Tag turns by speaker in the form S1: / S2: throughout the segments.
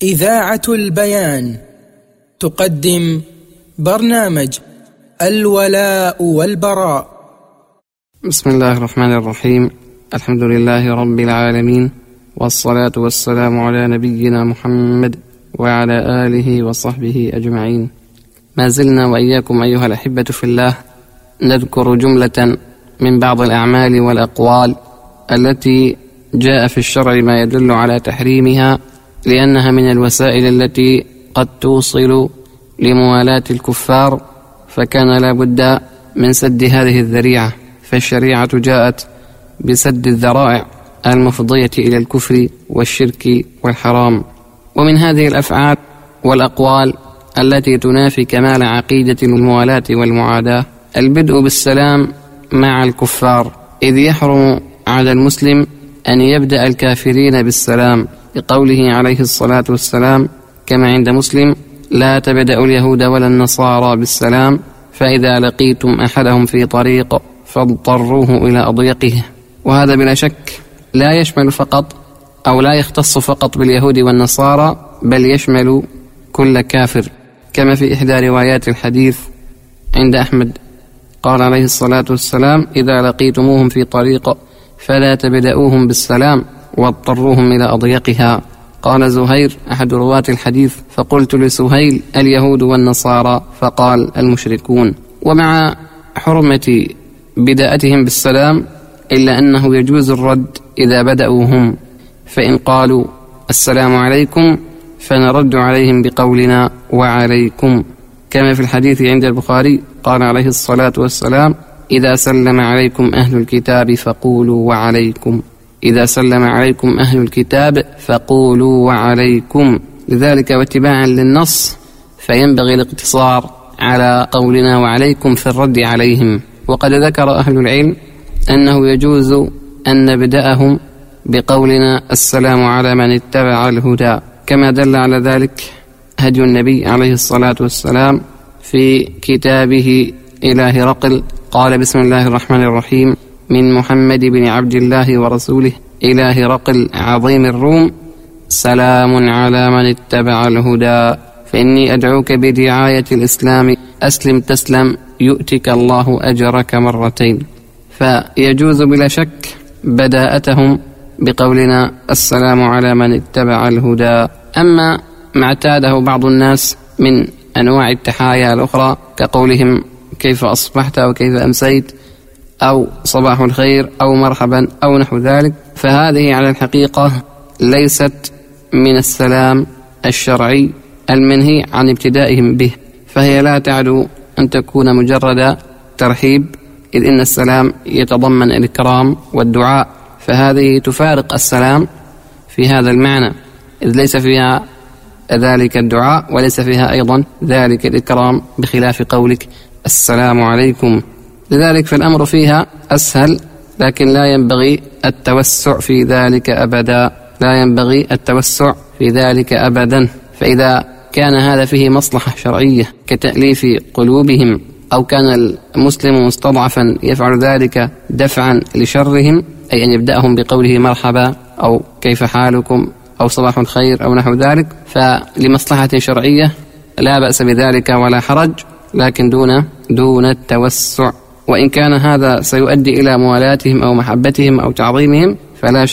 S1: إذاعة البيان تقدم برنامج الولاء والبراء.
S2: بسم الله الرحمن الرحيم. الحمد لله رب العالمين، والصلاة والسلام على نبينا محمد وعلى آله وصحبه أجمعين. ما زلنا وإياكم أيها الأحبة في الله نذكر جملة من بعض الأعمال والأقوال التي جاء في الشرع ما يدل على تحريمها، لأنها من الوسائل التي قد توصل لموالاة الكفار، فكان لا بد من سد هذه الذريعة، فالشريعة جاءت بسد الذرائع المفضية إلى الكفر والشرك والحرام. ومن هذه الأفعال والأقوال التي تنافي كمال عقيدة الموالاة والمعاداة البدء بالسلام مع الكفار، إذ يحرم على المسلم أن يبدأ الكافرين بالسلام، لقوله عليه الصلاة والسلام كما عند مسلم: لا تبدأوا اليهود ولا النصارى بالسلام، فإذا لقيتم أحدهم في طريق فاضطروه إلى أضيقه. وهذا بلا شك لا يشمل فقط أو لا يختص فقط باليهود والنصارى، بل يشمل كل كافر، كما في إحدى روايات الحديث عند أحمد قال عليه الصلاة والسلام: إذا لقيتموهم في طريق فلا تبدأوهم بالسلام واضطروهم إلى أضيقها. قال زهير أحد رواة الحديث: فقلت لسهيل: اليهود والنصارى؟ فقال: المشركون. ومع حرمة بداءتهم بالسلام إلا أنه يجوز الرد إذا بدأوا هم، فإن قالوا السلام عليكم فنرد عليهم بقولنا وعليكم، كما في الحديث عند البخاري قال عليه الصلاة والسلام: إذا سلم عليكم أهل الكتاب فقولوا وعليكم، إذا سلم عليكم أهل الكتاب فقولوا وعليكم. لذلك واتباعا للنص فينبغي الاقتصار على قولنا وعليكم في الرد عليهم. وقد ذكر أهل العلم أنه يجوز أن نبدأهم بقولنا السلام على من اتبع الهدى، كما دل على ذلك هدي النبي عليه الصلاة والسلام في كتابه إلى هرقل، قال: بسم الله الرحمن الرحيم، من محمد بن عبد الله ورسوله إلى هرقل عظيم الروم، سلام على من اتبع الهدى، فإني أدعوك بدعاية الإسلام، أسلم تسلم يؤتك الله أجرك مرتين. فيجوز بلا شك بداءتهم بقولنا السلام على من اتبع الهدى. أما ما اعتاده بعض الناس من أنواع التحايا الأخرى كقولهم كيف أصبحت أو كيف أمسيت أو صباح الخير أو مرحبا أو نحو ذلك، فهذه على الحقيقة ليست من السلام الشرعي المنهي عن ابتدائهم به، فهي لا تعد أن تكون مجرد ترحيب، إذ إن السلام يتضمن الإكرام والدعاء، فهذه تفارق السلام في هذا المعنى، إذ ليس فيها ذلك الدعاء وليس فيها أيضا ذلك الإكرام، بخلاف قولك السلام عليكم. لذلك فالأمر فيها أسهل، لكن لا ينبغي التوسع في ذلك أبدا، لا ينبغي التوسع في ذلك أبدا. فإذا كان هذا فيه مصلحة شرعية كتأليف قلوبهم، أو كان المسلم مستضعفا يفعل ذلك دفعا لشرهم، أي أن يبدأهم بقوله مرحبا أو كيف حالكم أو صباح الخير أو نحو ذلك، فلمصلحة شرعية لا بأس بذلك ولا حرج، لكن دون التوسع. وإن كان هذا سيؤدي إلى موالاتهم أو محبتهم أو تعظيمهم فلا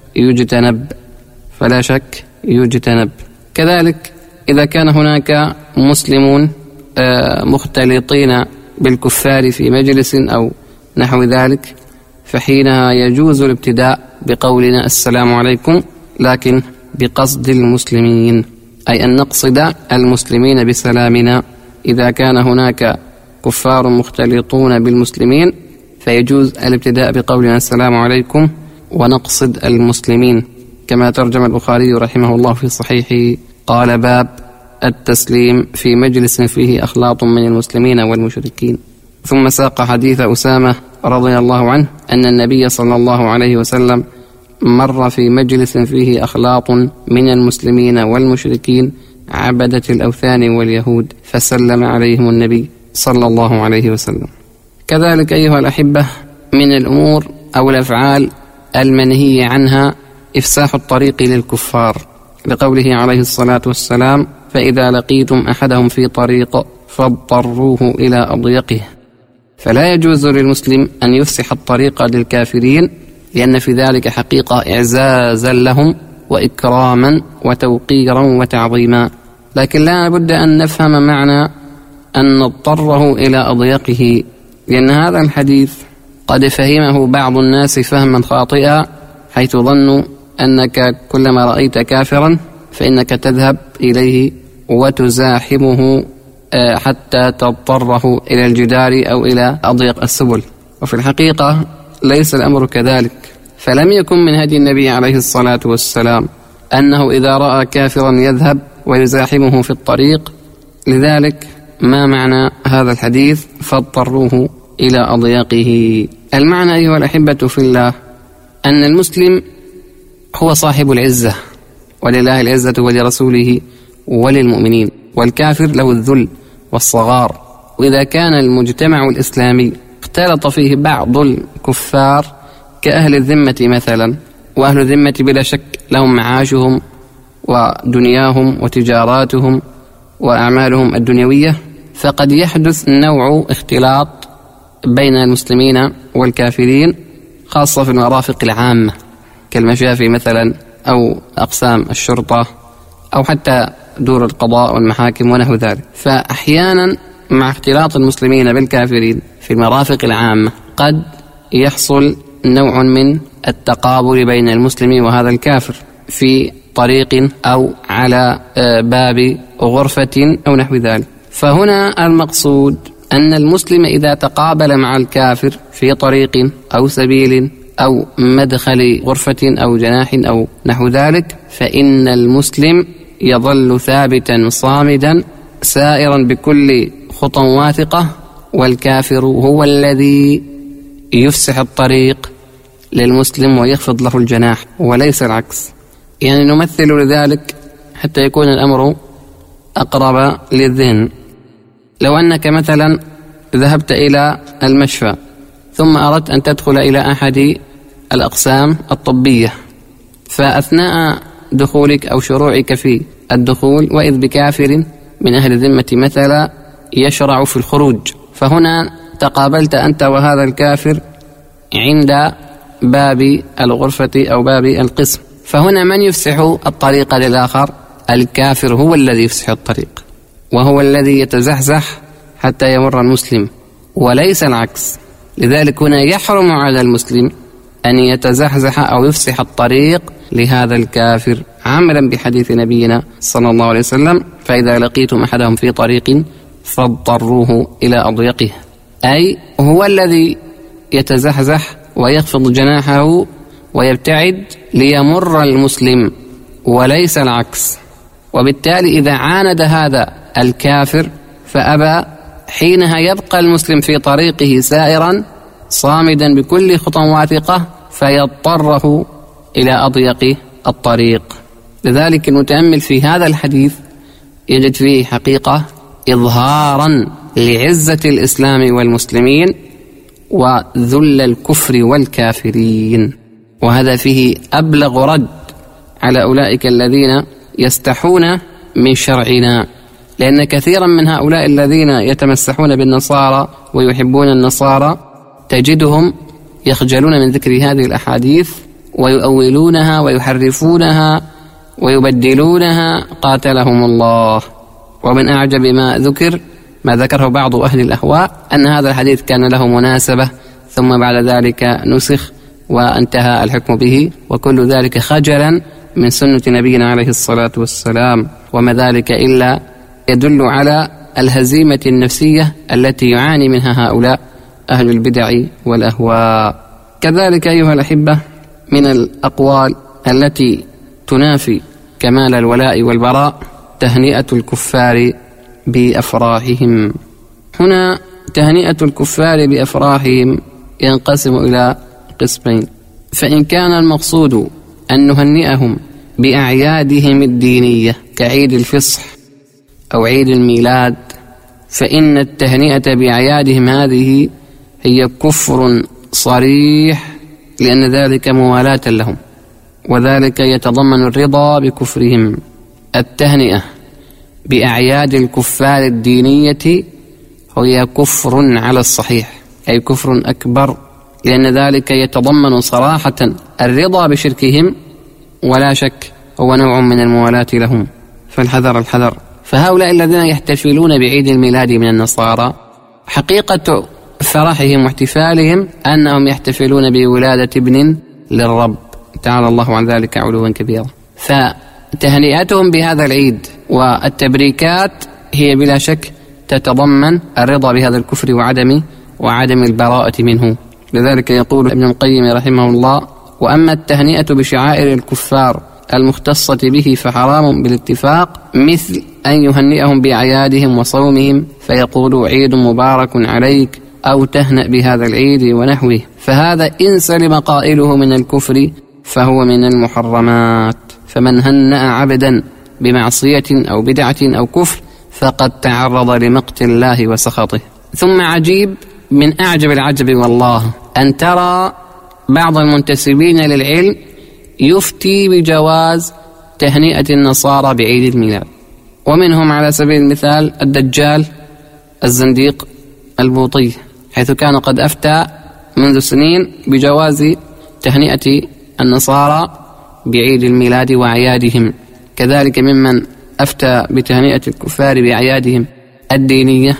S2: شك يجتنب. كذلك إذا كان هناك مسلمون مختلطين بالكفار في مجلس أو نحو ذلك، فحينها يجوز الابتداء بقولنا السلام عليكم، لكن بقصد المسلمين، أي أن نقصد المسلمين بسلامنا. إذا كان هناك كفار مختلطون بالمسلمين فيجوز الابتداء بقولنا السلام عليكم ونقصد المسلمين، كما ترجم البخاري رحمه الله في صحيحه قال: باب التسليم في مجلس فيه أخلاط من المسلمين والمشركين. ثم ساق حديث أسامة رضي الله عنه أن النبي صلى الله عليه وسلم مر في مجلس فيه أخلاط من المسلمين والمشركين عبدة الأوثان واليهود، فسلم عليهم النبي صلى الله عليه وسلم. كذلك أيها الأحبة من الأمور أو الأفعال المنهي عنها إفساح الطريق للكفار، لقوله عليه الصلاة والسلام: فإذا لقيتم أحدهم في طريق فاضطروه إلى أضيقه. فلا يجوز للمسلم أن يفسح الطريق للكافرين، لأن في ذلك حقيقة إعزازا لهم وإكراما وتوقيرا وتعظيما. لكن لا بد أن نفهم معنى أن نضطره إلى أضيقه، لأن هذا الحديث قد فهمه بعض الناس فهما خاطئا، حيث ظنوا أنك كلما رأيت كافرا فإنك تذهب إليه وتزاحمه حتى تضطره إلى الجدار أو إلى أضيق السبل. وفي الحقيقة ليس الأمر كذلك، فلم يكن من هدي النبي عليه الصلاة والسلام أنه إذا رأى كافرا يذهب ويزاحمه في الطريق. لذلك ما معنى هذا الحديث فاضطروه إلى أضيقه؟ المعنى أيها الأحبة في الله أن المسلم هو صاحب العزة، ولله العزة ولرسوله وللمؤمنين، والكافر له الذل والصغار. وإذا كان المجتمع الإسلامي اختلط فيه بعض الكفار كأهل الذمة مثلا، وأهل الذمة بلا شك لهم معاشهم ودنياهم وتجاراتهم وأعمالهم الدنيوية، فقد يحدث نوع اختلاط بين المسلمين والكافرين، خاصة في المرافق العامة كالمشافي مثلا أو أقسام الشرطة أو حتى دور القضاء والمحاكم ونحو ذلك. فأحيانا مع اختلاط المسلمين بالكافرين في المرافق العامة قد يحصل نوع من التقابل بين المسلم وهذا الكافر في طريق أو على باب غرفة أو نحو ذلك. فهنا المقصود أن المسلم إذا تقابل مع الكافر في طريق أو سبيل أو مدخل غرفة أو جناح أو نحو ذلك، فإن المسلم يظل ثابتا صامدا سائرا بكل خطى واثقة، والكافر هو الذي يفسح الطريق للمسلم ويخفض له الجناح وليس العكس. يعني نمثل لذلك حتى يكون الأمر أقرب للذهن. لو أنك مثلا ذهبت إلى المشفى ثم أردت أن تدخل إلى أحد الأقسام الطبية، فأثناء دخولك أو شروعك في الدخول وإذ بكافر من أهل الذمة مثلا يشرع في الخروج، فهنا تقابلت أنت وهذا الكافر عند باب الغرفة أو باب القسم، فهنا من يفسح الطريق للآخر؟ الكافر هو الذي يفسح الطريق، وهو الذي يتزحزح حتى يمر المسلم وليس العكس. لذلك هنا يحرم على المسلم أن يتزحزح أو يفسح الطريق لهذا الكافر، عملا بحديث نبينا صلى الله عليه وسلم: فإذا لقيتم أحدهم في طريق فاضطروه إلى أضيقه، أي هو الذي يتزحزح ويخفض جناحه ويبتعد ليمر المسلم وليس العكس. وبالتالي إذا عاند هذا الكافر فأبى، حينها يبقى المسلم في طريقه سائرا صامدا بكل خطى واثقة فيضطره إلى أضيق الطريق. لذلك المتأمل في هذا الحديث يجد فيه حقيقة إظهارا لعزة الإسلام والمسلمين وذل الكفر والكافرين، وهذا فيه أبلغ رد على أولئك الذين يستحون من شرعنا، لأن كثيرا من هؤلاء الذين يتمسحون بالنصارى ويحبون النصارى تجدهم يخجلون من ذكر هذه الأحاديث ويؤولونها ويحرفونها ويبدلونها قاتلهم الله. ومن أعجب ما ذكره بعض أهل الأهواء أن هذا الحديث كان له مناسبة ثم بعد ذلك نسخ وانتهى الحكم به، وكل ذلك خجلا من سنة نبينا عليه الصلاة والسلام، وما ذلك إلا يدل على الهزيمة النفسية التي يعاني منها هؤلاء أهل البدع والأهواء. كذلك أيها الأحبة من الأقوال التي تنافي كمال الولاء والبراء تهنئة الكفار بأفراحهم. هنا تهنئة الكفار بأفراحهم ينقسم إلى قسمين، فإن كان المقصود أن نهنئهم بأعيادهم الدينية كعيد الفصح أو عيد الميلاد، فإن التهنئة بأعيادهم هذه هي كفر صريح، لأن ذلك موالاة لهم وذلك يتضمن الرضا بكفرهم. التهنئة بأعياد الكفار الدينية هي كفر على الصحيح، أي كفر أكبر، لأن ذلك يتضمن صراحة الرضا بشركهم، ولا شك هو نوع من الموالاة لهم، فالحذر الحذر. فهؤلاء الذين يحتفلون بعيد الميلاد من النصارى حقيقة فرحهم واحتفالهم أنهم يحتفلون بولادة ابن للرب تعالى الله عن ذلك علوا كبيرا. فتهنئتهم بهذا العيد والتبريكات هي بلا شك تتضمن الرضا بهذا الكفر وعدم البراءة منه. لذلك يقول ابن القيم رحمه الله: وأما التهنئة بشعائر الكفار المختصة به فحرام بالاتفاق، مثل أن يهنئهم بأعيادهم وصومهم فيقول عيد مبارك عليك أو تهنأ بهذا العيد ونحوه، فهذا إن سلم قائله من الكفر فهو من المحرمات. فمن هنأ عبدا بمعصية أو بدعة أو كفر فقد تعرض لمقت الله وسخطه. ثم عجيب من أعجب العجب والله أن ترى بعض المنتسبين للعلم يفتي بجواز تهنئة النصارى بعيد الميلاد، ومنهم على سبيل المثال الدجال الزنديق البوطي، حيث كان قد أفتى منذ سنين بجواز تهنئة النصارى بعيد الميلاد وأعيادهم. كذلك ممن أفتى بتهنئة الكفار بأعيادهم الدينية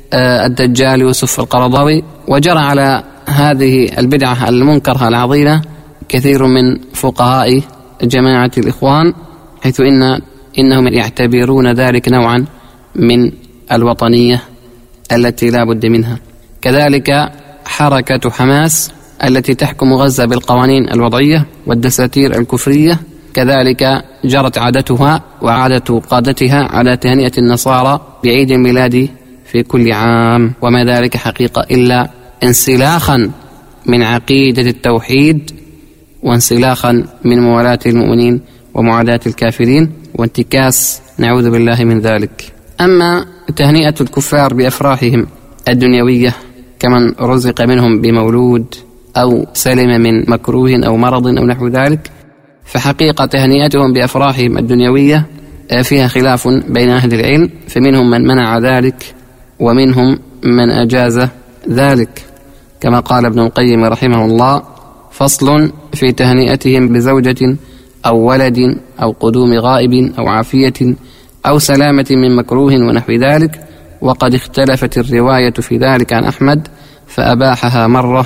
S2: الدجال يوسف القرضاوي. وجرى على هذه البدعة المنكرة العظيمة كثير من فقهاء جماعة الإخوان، حيث إنهم يعتبرون ذلك نوعا من الوطنية التي لا بد منها. كذلك حركة حماس التي تحكم غزة بالقوانين الوضعية والدساتير الكفرية، كذلك جرت عادتها وعادة قادتها على تهنئة النصارى بعيد الميلاد في كل عام، وما ذلك حقيقة إلا انسلاخا من عقيدة التوحيد، وانسلاخا من موالاة المؤمنين ومعاداة الكافرين، وانتكاس نعوذ بالله من ذلك. أما تهنئة الكفار بأفراحهم الدنيوية كمن رزق منهم بمولود أو سلم من مكروه أو مرض أو نحو ذلك، فحقيقة تهنئتهم بأفراحهم الدنيوية فيها خلاف بين أهل العلم، فمنهم من منع ذلك ومنهم من أجاز ذلك، كما قال ابن القيم رحمه الله: فصل في تهنئتهم بزوجة أو ولد أو قدوم غائب أو عافية أو سلامة من مكروه ونحو ذلك، وقد اختلفت الرواية في ذلك عن أحمد فأباحها مرة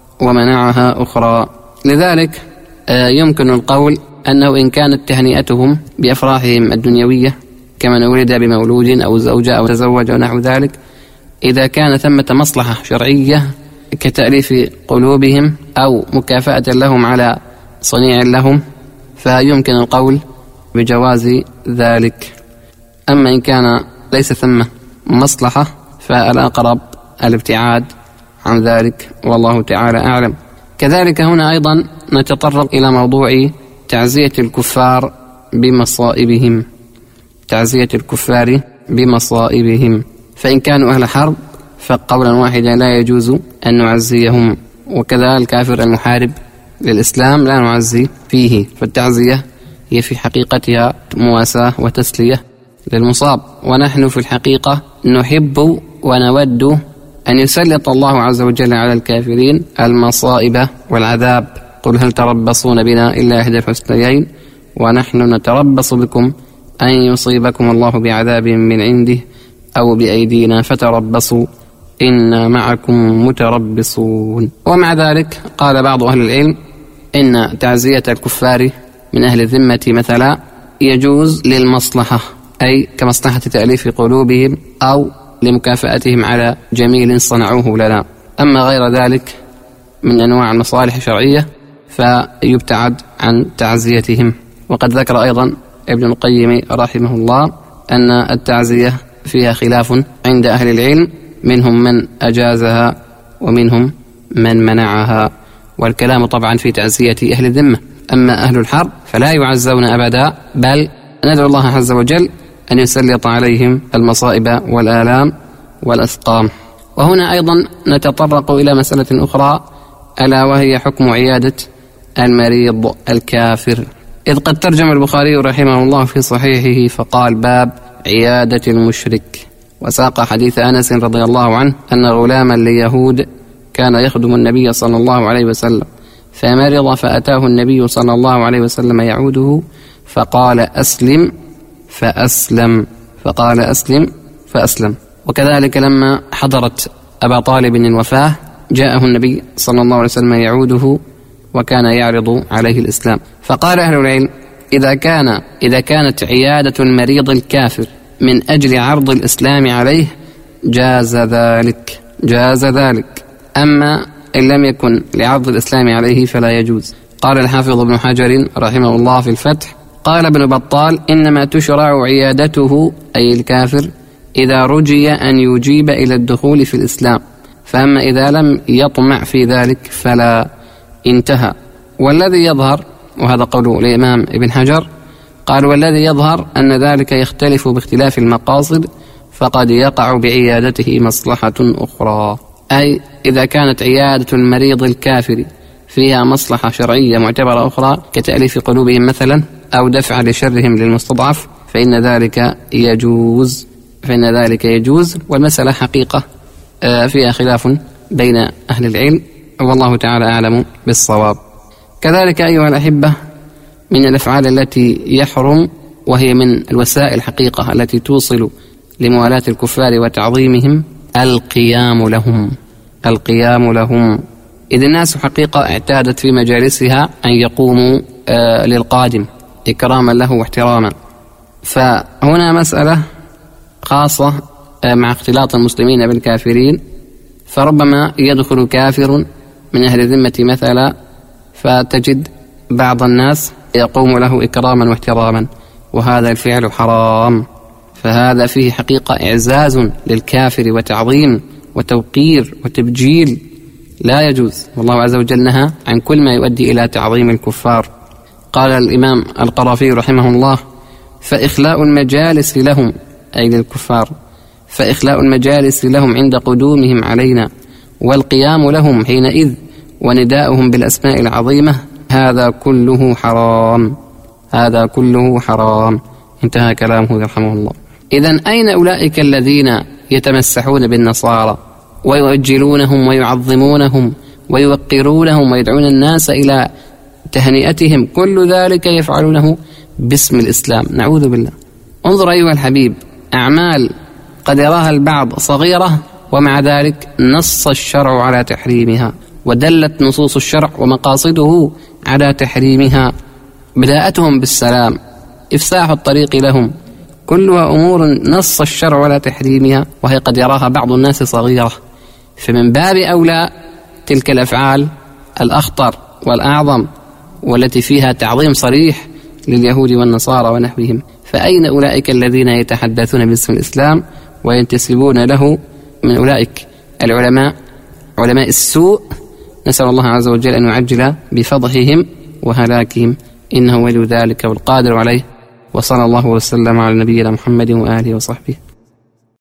S2: ومنعها أخرى. لذلك يمكن القول أنه إن كانت تهنئتهم بأفراحهم الدنيوية كمن ولد بمولود أو زوجة أو تزوج ونحو ذلك، إذا كان ثمة مصلحة شرعية كتأليف قلوبهم أو مكافأة لهم على صنيع لهم، فيمكن القول بجواز ذلك. أما إن كان ليس ثمة مصلحة فالأقرب الابتعاد عن ذلك، والله تعالى أعلم. كذلك هنا أيضا نتطرق إلى موضوع تعزية الكفار بمصائبهم، تعزية الكفار بمصائبهم، فإن كانوا أهل حرب فقولا واحدا لا يجوز أن نعزيهم، وكذا الكافر المحارب للإسلام لا نعزي فيه، فالتعزية هي في حقيقتها مواساة وتسلية للمصاب. ونحن في الحقيقة نحب ونود أن يسلط الله عز وجل على الكافرين المصائب والعذاب. قل هل تربصون بنا إلا إحدى الحسنيين ونحن نتربص بكم أن يصيبكم الله بعذاب من عنده أو بأيدينا فتربصوا إنا معكم متربصون. ومع ذلك قال بعض أهل العلم إن تعزية الكفار من أهل الذمة مثلا يجوز للمصلحة، أي كمصلحة تأليف قلوبهم أو لمكافأتهم على جميل صنعوه لنا. أما غير ذلك من أنواع المصالح الشرعية فيبتعد عن تعزيتهم. وقد ذكر أيضا ابن القيم رحمه الله أن التعزية فيها خلاف عند أهل العلم، منهم من أجازها ومنهم من منعها، والكلام طبعا في تعزية أهل الذمة. أما أهل الحرب فلا يعزون أبدا، بل ندعو الله عز وجل أن يسلط عليهم المصائب والآلام والأسقام. وهنا أيضا نتطرق إلى مسألة أخرى، ألا وهي حكم عيادة المريض الكافر. إذ قد ترجم البخاري رحمه الله في صحيحه فقال: باب عيادة المشرك، وساق حديث أنس رضي الله عنه أن غلاما ليهود كان يخدم النبي صلى الله عليه وسلم، فمرض فأتاه النبي صلى الله عليه وسلم يعوده فقال: أسلم فأسلم، فقال: أسلم فأسلم. وكذلك لما حضرت أبا طالب الوفاة جاءه النبي صلى الله عليه وسلم يعوده وكان يعرض عليه الإسلام. فقال أهل العلم: إذا كانت عيادة المريض الكافر من أجل عرض الإسلام عليه جاز ذلك، أما إن لم يكن لعرض الإسلام عليه فلا يجوز. قال الحافظ ابن حجر رحمه الله في الفتح: قال ابن بطال: إنما تشرع عيادته أي الكافر إذا رجي أن يجيب إلى الدخول في الإسلام، فأما إذا لم يطمع في ذلك فلا. انتهى. والذي يظهر، وهذا قول الإمام ابن حجر، قال: والذي يظهر أن ذلك يختلف باختلاف المقاصد، فقد يقع بعيادته مصلحة أخرى. أي إذا كانت عيادة المريض الكافر فيها مصلحة شرعية معتبرة أخرى كتأليف قلوبهم مثلا أو دفع لشرهم للمستضعف فإن ذلك يجوز. والمسألة حقيقة فيها خلاف بين أهل العلم، والله تعالى أعلم بالصواب. كذلك أيها الأحبة، من الأفعال التي يحرم، وهي من الوسائل حقيقة التي توصل لموالاة الكفار وتعظيمهم، القيام لهم. إذ الناس حقيقة اعتادت في مجالسها أن يقوموا للقادم إكراما له واحتراما. فهنا مسألة خاصة مع اختلاط المسلمين بالكافرين، فربما يدخل كافر من أهل الذمة مثلا، فتجد بعض الناس يقوم له إكراما واحتراما، وهذا الفعل حرام. فهذا فيه حقيقة إعزاز للكافر وتعظيم وتوقير وتبجيل، لا يجوز. والله عز وجل نهى عن كل ما يؤدي إلى تعظيم الكفار. قال الإمام القرافي رحمه الله: فإخلاء المجالس لهم، أي للكفار، فإخلاء المجالس لهم عند قدومهم علينا، والقيام لهم حينئذ، ونداؤهم بالأسماء العظيمة، هذا كله حرام. انتهى كلامه رحمه الله. إذن أين أولئك الذين يتمسحون بالنصارى ويؤجلونهم ويعظمونهم ويوقرونهم ويدعون الناس إلى تهنئتهم؟ كل ذلك يفعلونه باسم الإسلام، نعوذ بالله. انظر أيها الحبيب، أعمال قد يراها البعض صغيرة، ومع ذلك نص الشرع على تحريمها، ودلت نصوص الشرع ومقاصده على تحريمها. بداءتهم بالسلام، إفساح الطريق لهم، كلها أمور نص الشرع على تحريمها، وهي قد يراها بعض الناس صغيرة. فمن باب أولى تلك الأفعال الأخطر والأعظم، والتي فيها تعظيم صريح لليهود والنصارى ونحوهم. فأين أولئك الذين يتحدثون باسم الإسلام وينتسبون له من أولئك العلماء، علماء السوء؟ نسأل الله عز وجل أن يعجل بفضحهم وهلاكهم، إنه ولي ذلك والقادر عليه. وصلى الله وسلم على نبينا محمد وآله وصحبه.